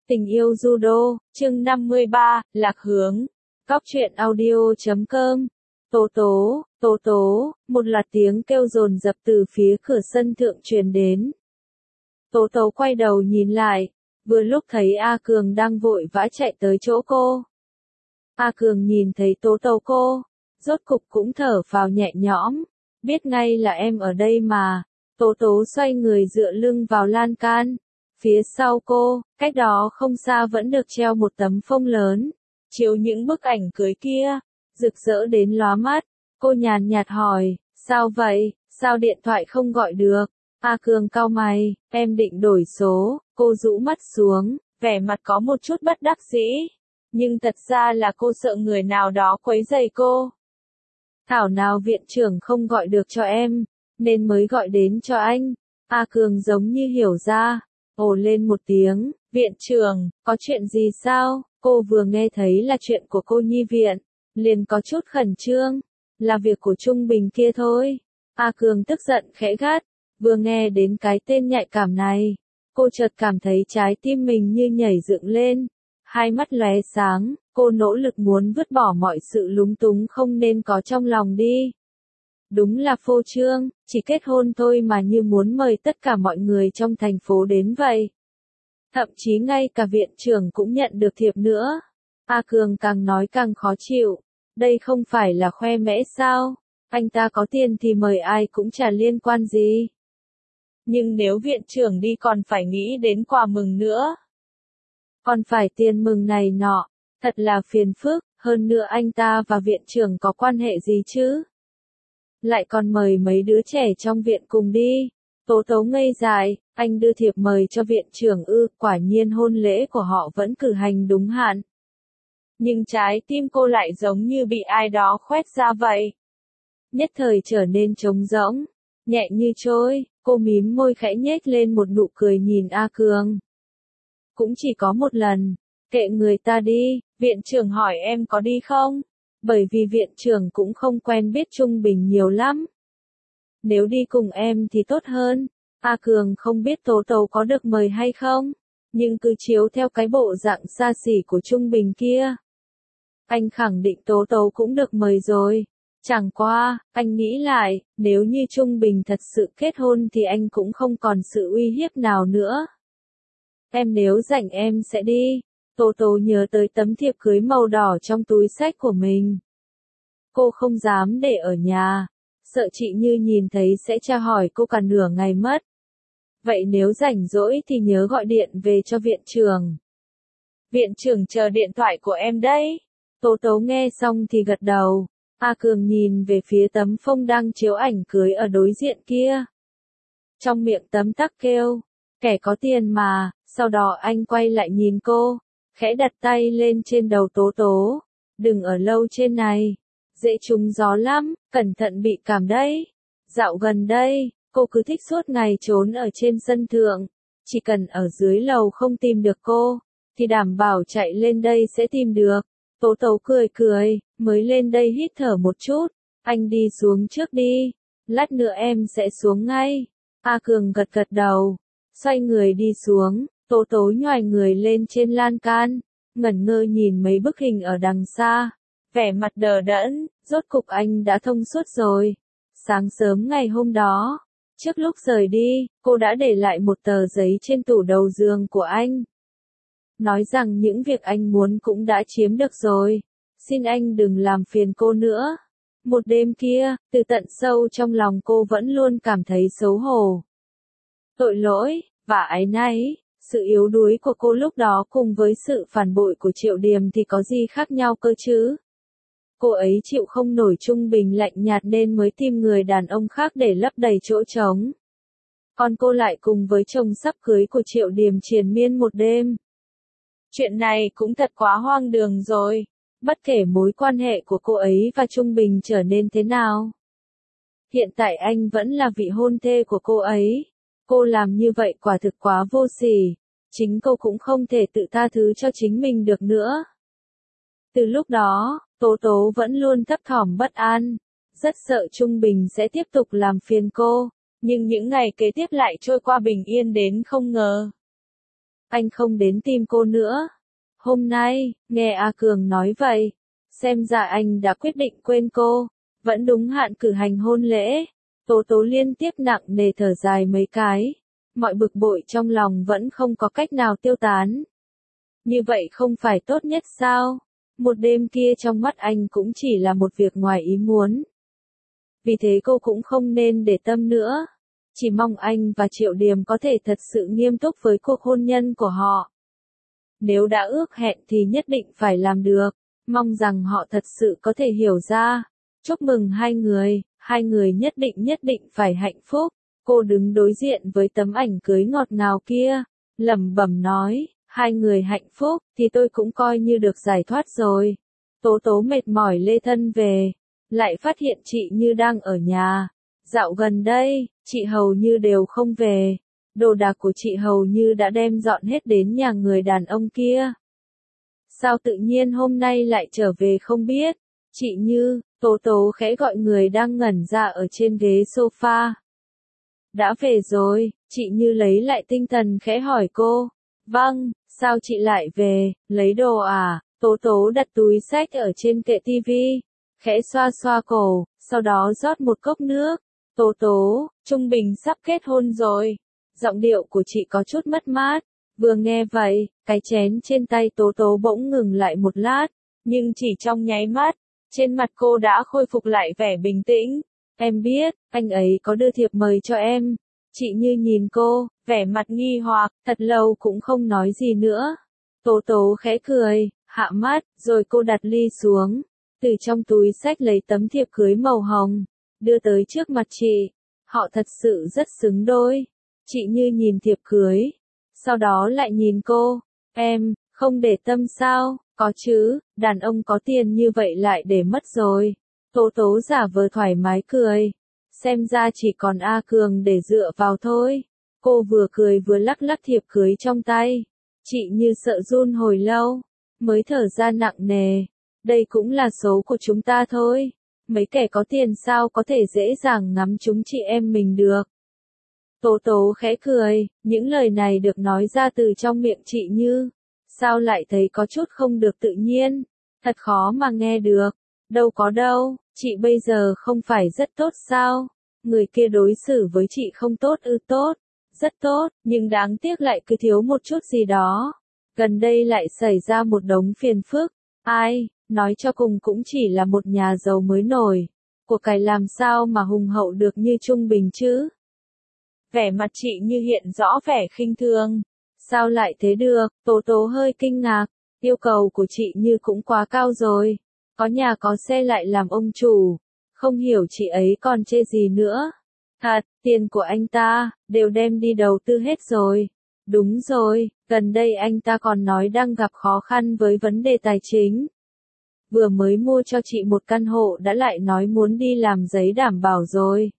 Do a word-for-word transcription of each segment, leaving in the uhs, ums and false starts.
Tình yêu judo, chương năm mươi ba, Lạc Hướng. Góc truyện audio chấm com. Tố tố, tố tố, một loạt tiếng kêu dồn dập từ phía cửa sân thượng truyền đến. Tố tố quay đầu nhìn lại, vừa lúc thấy A Cường đang vội vã chạy tới chỗ cô. A Cường nhìn thấy tố tố cô, rốt cục cũng thở phào nhẹ nhõm, biết ngay là em ở đây mà. Tố tố xoay người dựa lưng vào lan can. Phía sau cô, cách đó không xa vẫn được treo một tấm phông lớn, chiếu những bức ảnh cưới kia, rực rỡ đến lóa mắt. Cô nhàn nhạt hỏi, sao vậy, sao điện thoại không gọi được? A Cường cau mày, em định đổi số. Cô rũ mắt xuống, vẻ mặt có một chút bất đắc dĩ, nhưng thật ra là cô sợ người nào đó quấy rầy cô. Thảo nào viện trưởng không gọi được cho em, nên mới gọi đến cho anh. A Cường giống như hiểu ra. Ồ lên một tiếng, viện trưởng, có chuyện gì sao? Cô vừa nghe thấy là chuyện của cô nhi viện, liền có chút khẩn trương, là việc của Trung Bình kia thôi. A Cường tức giận khẽ gắt, vừa nghe đến cái tên nhạy cảm này, cô chợt cảm thấy trái tim mình như nhảy dựng lên, hai mắt lóe sáng, cô nỗ lực muốn vứt bỏ mọi sự lúng túng không nên có trong lòng đi. Đúng là phô trương, chỉ kết hôn thôi mà như muốn mời tất cả mọi người trong thành phố đến vậy. Thậm chí ngay cả viện trưởng cũng nhận được thiệp nữa. A Cường càng nói càng khó chịu. Đây không phải là khoe mẽ sao? Anh ta có tiền thì mời ai cũng chả liên quan gì. Nhưng nếu viện trưởng đi còn phải nghĩ đến quà mừng nữa. Còn phải tiền mừng này nọ. Thật là phiền phức, hơn nữa anh ta và viện trưởng có quan hệ gì chứ? Lại còn mời mấy đứa trẻ trong viện cùng đi. Tố tố ngây dại, anh đưa thiệp mời cho viện trưởng ư, quả nhiên hôn lễ của họ vẫn cử hành đúng hạn. Nhưng trái tim cô lại giống như bị ai đó khoét ra vậy. Nhất thời trở nên trống rỗng, nhẹ như trôi, cô mím môi khẽ nhếch lên một nụ cười nhìn A Cường. Cũng chỉ có một lần, kệ người ta đi, viện trưởng hỏi em có đi không? Bởi vì viện trưởng cũng không quen biết Trung Bình nhiều lắm. Nếu đi cùng em thì tốt hơn. A Cường không biết Tố Tố có được mời hay không, nhưng cứ chiếu theo cái bộ dạng xa xỉ của Trung Bình kia, anh khẳng định Tố Tố cũng được mời rồi. Chẳng qua, anh nghĩ lại, nếu như Trung Bình thật sự kết hôn thì anh cũng không còn sự uy hiếp nào nữa. Em nếu rảnh em sẽ đi. Tố Tố nhớ tới tấm thiệp cưới màu đỏ trong túi xách của mình. Cô không dám để ở nhà, sợ chị Như nhìn thấy sẽ tra hỏi cô cả nửa ngày mất. Vậy nếu rảnh rỗi thì nhớ gọi điện về cho viện trưởng. Viện trưởng chờ điện thoại của em đấy. Tố Tố nghe xong thì gật đầu. A Cường nhìn về phía tấm phông đang chiếu ảnh cưới ở đối diện kia. Trong miệng tấm tắc kêu, kẻ có tiền mà, sau đó anh quay lại nhìn cô, khẽ đặt tay lên trên đầu Tố Tố. Đừng ở lâu trên này, dễ trúng gió lắm, cẩn thận bị cảm đấy. Dạo gần đây, cô cứ thích suốt ngày trốn ở trên sân thượng, chỉ cần ở dưới lầu không tìm được cô, thì đảm bảo chạy lên đây sẽ tìm được. Tố Tố cười cười, mới lên đây hít thở một chút, anh đi xuống trước đi, lát nữa em sẽ xuống ngay. A Cường gật gật đầu, xoay người đi xuống. Tố Tố nhoài người lên trên lan can, ngẩn ngơ nhìn mấy bức hình ở đằng xa, vẻ mặt đờ đẫn, rốt cục anh đã thông suốt rồi. Sáng sớm ngày hôm đó, trước lúc rời đi, cô đã để lại một tờ giấy trên tủ đầu giường của anh. Nói rằng những việc anh muốn cũng đã chiếm được rồi, xin anh đừng làm phiền cô nữa. Một đêm kia, từ tận sâu trong lòng cô vẫn luôn cảm thấy xấu hổ, tội lỗi, và áy náy. Sự yếu đuối của cô lúc đó cùng với sự phản bội của Triệu Điềm thì có gì khác nhau cơ chứ? Cô ấy chịu không nổi Trung Bình lạnh nhạt nên mới tìm người đàn ông khác để lấp đầy chỗ trống. Còn cô lại cùng với chồng sắp cưới của Triệu Điềm triền miên một đêm. Chuyện này cũng thật quá hoang đường rồi. Bất kể mối quan hệ của cô ấy và Trung Bình trở nên thế nào, hiện tại anh vẫn là vị hôn thê của cô ấy. Cô làm như vậy quả thực quá vô sỉ. Chính cô cũng không thể tự tha thứ cho chính mình được nữa. Từ lúc đó, Tố Tố vẫn luôn thấp thỏm bất an, rất sợ Trung Bình sẽ tiếp tục làm phiền cô. Nhưng những ngày kế tiếp lại trôi qua bình yên đến không ngờ. anh không đến tìm cô nữa. Hôm nay, nghe A Cường nói vậy, xem ra anh đã quyết định quên cô, vẫn đúng hạn cử hành hôn lễ. Tố Tố liên tiếp nặng nề thở dài mấy cái, mọi bực bội trong lòng vẫn không có cách nào tiêu tán. Như vậy không phải tốt nhất sao? Một đêm kia trong mắt anh cũng chỉ là một việc ngoài ý muốn. Vì thế cô cũng không nên để tâm nữa. Chỉ mong anh và Triệu Điềm có thể thật sự nghiêm túc với cuộc hôn nhân của họ. Nếu đã ước hẹn thì nhất định phải làm được. Mong rằng họ thật sự có thể hiểu ra. Chúc mừng hai người, hai người nhất định nhất định phải hạnh phúc. Cô đứng đối diện với tấm ảnh cưới ngọt ngào kia, lẩm bẩm nói, hai người hạnh phúc thì tôi cũng coi như được giải thoát rồi. Tố Tố mệt mỏi lê thân về, lại phát hiện chị Như đang ở nhà. Dạo gần đây, chị hầu như đều không về. Đồ đạc của chị hầu như đã đem dọn hết đến nhà người đàn ông kia. Sao tự nhiên hôm nay lại trở về không biết? Chị Như, Tố Tố khẽ gọi người đang ngẩn ra ở trên ghế sofa. Đã về rồi, chị Như lấy lại tinh thần khẽ hỏi cô. Vâng, sao chị lại về, lấy đồ à? Tố Tố đặt túi xách ở trên kệ tivi, khẽ xoa xoa cổ, sau đó rót một cốc nước. Tố Tố, Trung Bình sắp kết hôn rồi. Giọng điệu của chị có chút mất mát. Vừa nghe vậy, cái chén trên tay Tố Tố bỗng ngừng lại một lát, nhưng chỉ trong nháy mắt, trên mặt cô đã khôi phục lại vẻ bình tĩnh. Em biết, anh ấy có đưa thiệp mời cho em. Chị Như nhìn cô, vẻ mặt nghi hoặc, thật lâu cũng không nói gì nữa. Tố Tố khẽ cười, hạ mắt, rồi cô đặt ly xuống, từ trong túi xách lấy tấm thiệp cưới màu hồng, đưa tới trước mặt chị. Họ thật sự rất xứng đôi. Chị Như nhìn thiệp cưới, sau đó lại nhìn cô. Em, không để tâm sao? Có chứ, đàn ông có tiền như vậy lại để mất rồi. Tố Tố giả vờ thoải mái cười. Xem ra chỉ còn A Cường để dựa vào thôi. Cô vừa cười vừa lắc lắc thiệp cưới trong tay. Chị Như sợ run hồi lâu, mới thở ra nặng nề. Đây cũng là số của chúng ta thôi. Mấy kẻ có tiền sao có thể dễ dàng ngắm chúng chị em mình được. Tố Tố khẽ cười, những lời này được nói ra từ trong miệng chị Như. Sao lại thấy có chút không được tự nhiên, thật khó mà nghe được. Đâu có đâu, chị bây giờ không phải rất tốt sao? Người kia đối xử với chị không tốt ư? Tốt, rất tốt, nhưng đáng tiếc lại cứ thiếu một chút gì đó. Gần đây lại xảy ra một đống phiền phức. Ai, nói cho cùng cũng chỉ là một nhà giàu mới nổi. Của cải làm sao mà hùng hậu được như Trung Bình chứ? Vẻ mặt chị Như hiện rõ vẻ khinh thường. Sao lại thế được? Tố Tố hơi kinh ngạc. Yêu cầu của chị Như cũng quá cao rồi. Có nhà có xe lại làm ông chủ. Không hiểu chị ấy còn chê gì nữa. Thật, tiền của anh ta, đều đem đi đầu tư hết rồi. Đúng rồi, gần đây anh ta còn nói đang gặp khó khăn với vấn đề tài chính. Vừa mới mua cho chị một căn hộ đã lại nói muốn đi làm giấy đảm bảo rồi.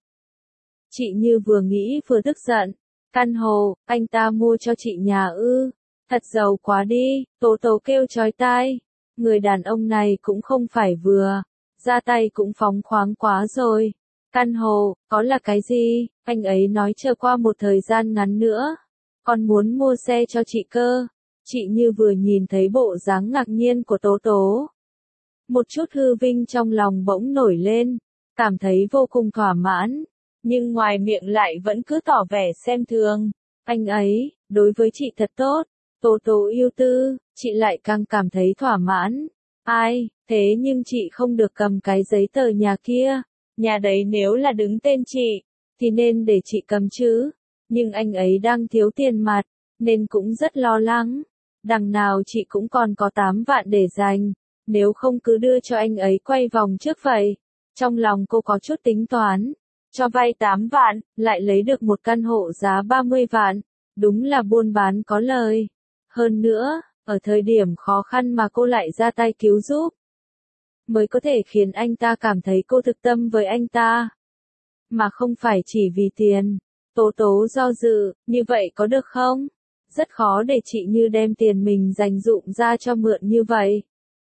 Chị Như vừa nghĩ vừa tức giận. Căn hộ, anh ta mua cho chị nhà ư? Thật giàu quá đi, Tố Tố kêu chói tai. Người đàn ông này cũng không phải vừa, ra tay cũng phóng khoáng quá rồi. Căn hộ, có là cái gì? Anh ấy nói chờ qua một thời gian ngắn nữa, còn muốn mua xe cho chị cơ. Chị Như vừa nhìn thấy bộ dáng ngạc nhiên của Tố Tố, một chút hư vinh trong lòng bỗng nổi lên, cảm thấy vô cùng thỏa mãn, nhưng ngoài miệng lại vẫn cứ tỏ vẻ xem thường. Anh ấy, đối với chị thật tốt. Tố Tố yêu tư, chị lại càng cảm thấy thỏa mãn. Ai, thế nhưng chị không được cầm cái giấy tờ nhà kia. Nhà đấy nếu là đứng tên chị, thì nên để chị cầm chứ. Nhưng anh ấy đang thiếu tiền mặt, nên cũng rất lo lắng. Đằng nào chị cũng còn có tám vạn để dành, nếu không cứ đưa cho anh ấy quay vòng trước vậy. Trong lòng cô có chút tính toán, cho vay tám vạn, lại lấy được một căn hộ giá ba mươi vạn. Đúng là buôn bán có lời. Hơn nữa, ở thời điểm khó khăn mà cô lại ra tay cứu giúp, mới có thể khiến anh ta cảm thấy cô thực tâm với anh ta, mà không phải chỉ vì tiền. Tố Tố do dự, như vậy có được không? Rất khó để chị Như đem tiền mình dành dụm ra cho mượn như vậy.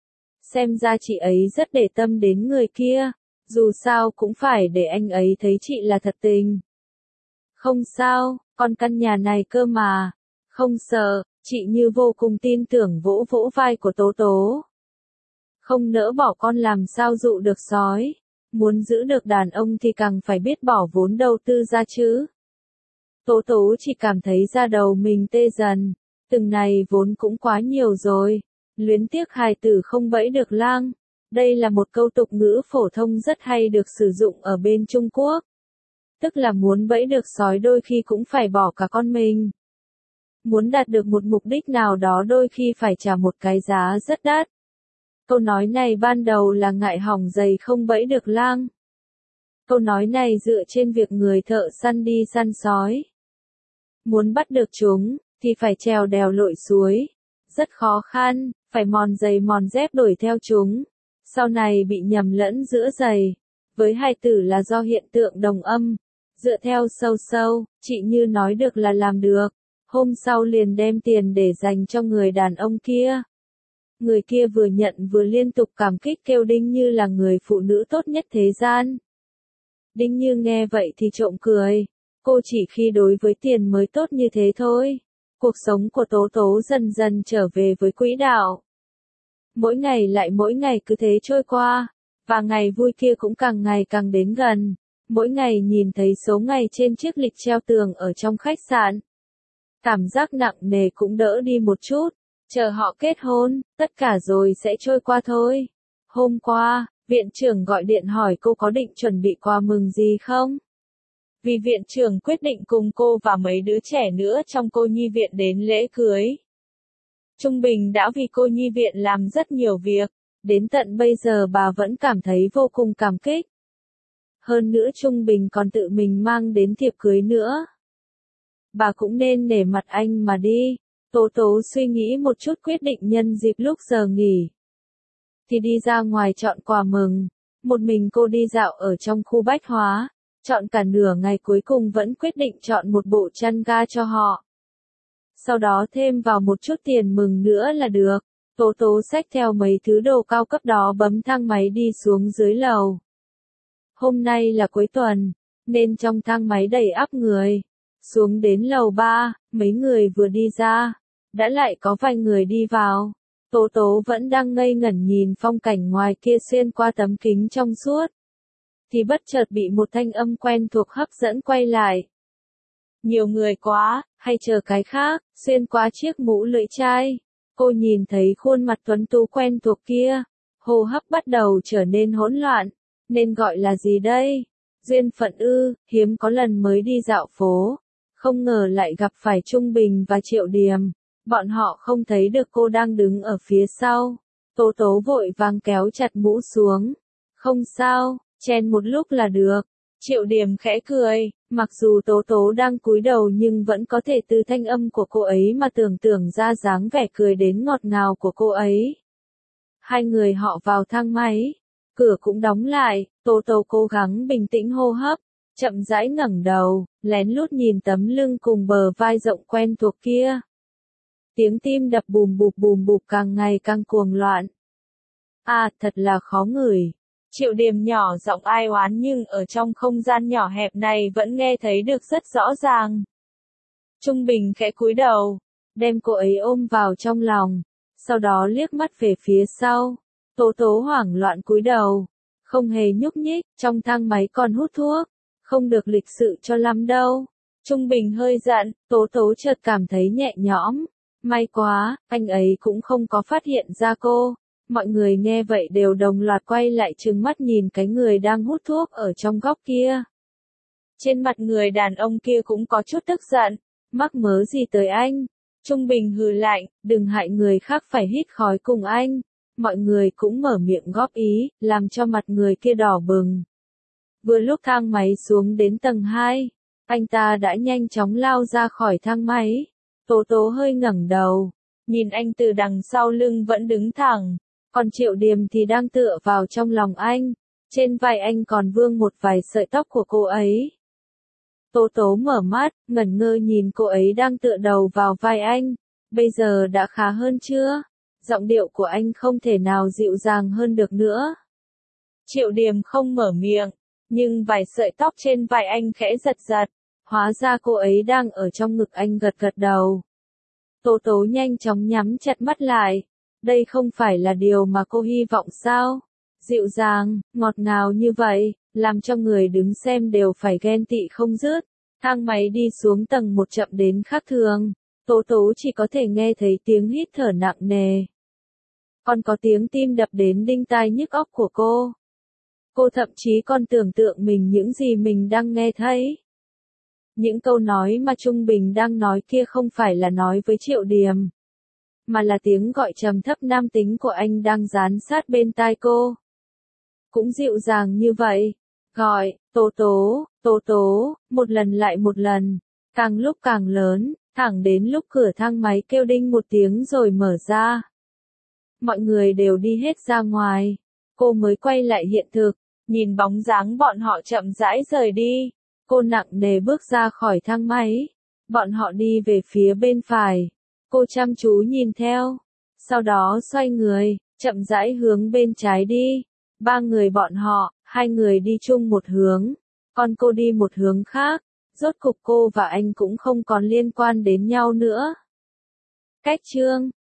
Xem ra chị ấy rất để tâm đến người kia, dù sao cũng phải để anh ấy thấy chị là thật tình. Không sao, còn căn nhà này cơ mà. Không sợ, Chị Như vô cùng tin tưởng vỗ vỗ vai của Tố Tố. Không nỡ bỏ con làm sao dụ được sói. Muốn giữ được đàn ông thì càng phải biết bỏ vốn đầu tư ra chứ. Tố Tố chỉ cảm thấy da đầu mình tê dần. Từng này vốn cũng quá nhiều rồi. Luyến tiếc hài tử không bẫy được lang. Đây là một câu tục ngữ phổ thông rất hay được sử dụng ở bên Trung Quốc. Tức là muốn bẫy được sói đôi khi cũng phải bỏ cả con mình. Muốn đạt được một mục đích nào đó đôi khi phải trả một cái giá rất đắt. Câu nói này ban đầu là ngại hỏng giày không bẫy được lang. Câu nói này dựa trên việc người thợ săn đi săn sói. Muốn bắt được chúng, thì phải trèo đèo lội suối. Rất khó khăn, phải mòn giày mòn dép đuổi theo chúng. Sau này bị nhầm lẫn giữa giày. Với hài tử là do hiện tượng đồng âm. Dựa theo sâu sâu, chị Như nói được là làm được. Hôm sau liền đem tiền để dành cho người đàn ông kia. Người kia vừa nhận vừa liên tục cảm kích kêu Đinh Như là người phụ nữ tốt nhất thế gian. Đinh Như nghe vậy thì trộm cười. Cô chỉ khi đối với tiền mới tốt như thế thôi. Cuộc sống của Tố Tố dần dần trở về với quỹ đạo. Mỗi ngày lại mỗi ngày cứ thế trôi qua. Và ngày vui kia cũng càng ngày càng đến gần. Mỗi ngày nhìn thấy số ngày trên chiếc lịch treo tường ở trong khách sạn. Cảm giác nặng nề cũng đỡ đi một chút. Chờ họ kết hôn, tất cả rồi sẽ trôi qua thôi. Hôm qua, viện trưởng gọi điện hỏi cô có định chuẩn bị quà mừng gì không? Vì viện trưởng quyết định cùng cô và mấy đứa trẻ nữa trong cô nhi viện đến lễ cưới. Trung Bình đã vì cô nhi viện làm rất nhiều việc, đến tận bây giờ bà vẫn cảm thấy vô cùng cảm kích. Hơn nữa Trung Bình còn tự mình mang đến thiệp cưới nữa. Bà cũng nên nể mặt anh mà đi. Tố Tố suy nghĩ một chút quyết định nhân dịp lúc giờ nghỉ. Thì đi ra ngoài chọn quà mừng. Một mình cô đi dạo ở trong khu bách hóa. Chọn cả nửa ngày cuối cùng vẫn quyết định chọn một bộ chăn ga cho họ. Sau đó thêm vào một chút tiền mừng nữa là được. Tố Tố xách theo mấy thứ đồ cao cấp đó bấm thang máy đi xuống dưới lầu. Hôm nay là cuối tuần, nên trong thang máy đầy ắp người. Xuống đến lầu ba, mấy người vừa đi ra, đã lại có vài người đi vào. Tố Tố vẫn đang ngây ngẩn nhìn phong cảnh ngoài kia xuyên qua tấm kính trong suốt. Thì bất chợt bị một thanh âm quen thuộc hấp dẫn quay lại. Nhiều người quá, hay chờ cái khác, xuyên qua chiếc mũ lưỡi chai. Cô nhìn thấy khuôn mặt tuấn tú quen thuộc kia. Hô hấp bắt đầu trở nên hỗn loạn. Nên gọi là gì đây? Duyên phận ư, hiếm có lần mới đi dạo phố. Không ngờ lại gặp phải Trung Bình và Triệu Điềm. Bọn họ không thấy được cô đang đứng ở phía sau. Tố Tố vội vàng kéo chặt mũ xuống. Không sao, chen một lúc là được. Triệu Điềm khẽ cười, mặc dù Tố Tố đang cúi đầu nhưng vẫn có thể từ thanh âm của cô ấy mà tưởng tượng ra dáng vẻ cười đến ngọt ngào của cô ấy. Hai người họ vào thang máy. Cửa cũng đóng lại, Tố Tố cố gắng bình tĩnh hô hấp. Chậm rãi ngẩng đầu, lén lút nhìn tấm lưng cùng bờ vai rộng quen thuộc kia. Tiếng tim đập bùm bụp bùm bụp càng ngày càng cuồng loạn. À, thật là khó ngửi. Triệu Điềm nhỏ giọng ai oán nhưng ở trong không gian nhỏ hẹp này vẫn nghe thấy được rất rõ ràng. Trung Bình khẽ cúi đầu, đem cô ấy ôm vào trong lòng, sau đó liếc mắt về phía sau. Tố Tố hoảng loạn cúi đầu, không hề nhúc nhích, trong thang máy còn hút thuốc. Không được lịch sự cho lắm đâu. Trung Bình hơi giận, Tố Tố chợt cảm thấy nhẹ nhõm. May quá, anh ấy cũng không có phát hiện ra cô. Mọi người nghe vậy đều đồng loạt quay lại trừng mắt nhìn cái người đang hút thuốc ở trong góc kia. Trên mặt người đàn ông kia cũng có chút tức giận. Mắc mớ gì tới anh? Trung Bình hừ lạnh, đừng hại người khác phải hít khói cùng anh. Mọi người cũng mở miệng góp ý, làm cho mặt người kia đỏ bừng. Vừa lúc thang máy xuống đến tầng hai, anh ta đã nhanh chóng lao ra khỏi thang máy. Tố Tố hơi ngẩng đầu, nhìn anh từ đằng sau lưng vẫn đứng thẳng, còn Triệu Điềm thì đang tựa vào trong lòng anh, trên vai anh còn vương một vài sợi tóc của cô ấy. Tố Tố mở mắt, ngẩn ngơ nhìn cô ấy đang tựa đầu vào vai anh, bây giờ đã khá hơn chưa? Giọng điệu của anh không thể nào dịu dàng hơn được nữa. Triệu Điềm không mở miệng. Nhưng vài sợi tóc trên vai anh khẽ giật giật, hóa ra cô ấy đang ở trong ngực anh gật gật đầu. Tố tố nhanh chóng nhắm chặt mắt lại. Đây không phải là điều mà cô hy vọng sao? Dịu dàng, ngọt ngào như vậy, làm cho người đứng xem đều phải ghen tị không dứt. Thang máy đi xuống tầng một chậm đến khác thường. Tố tố chỉ có thể nghe thấy tiếng hít thở nặng nề. Còn có tiếng tim đập đến đinh tai nhức óc của cô. Cô thậm chí còn tưởng tượng mình những gì mình đang nghe thấy. Những câu nói mà Trung Bình đang nói kia không phải là nói với Triệu Điềm, mà là tiếng gọi trầm thấp nam tính của anh đang dán sát bên tai cô. Cũng dịu dàng như vậy. Gọi, tố tố, tố tố, một lần lại một lần, càng lúc càng lớn, thẳng đến lúc cửa thang máy kêu đinh một tiếng rồi mở ra. Mọi người đều đi hết ra ngoài. Cô mới quay lại hiện thực, nhìn bóng dáng bọn họ chậm rãi rời đi. Cô nặng nề bước ra khỏi thang máy. Bọn họ đi về phía bên phải. Cô chăm chú nhìn theo. Sau đó xoay người, chậm rãi hướng bên trái đi. Ba người bọn họ, hai người đi chung một hướng, còn cô đi một hướng khác. Rốt cục cô và anh cũng không còn liên quan đến nhau nữa. Cách chương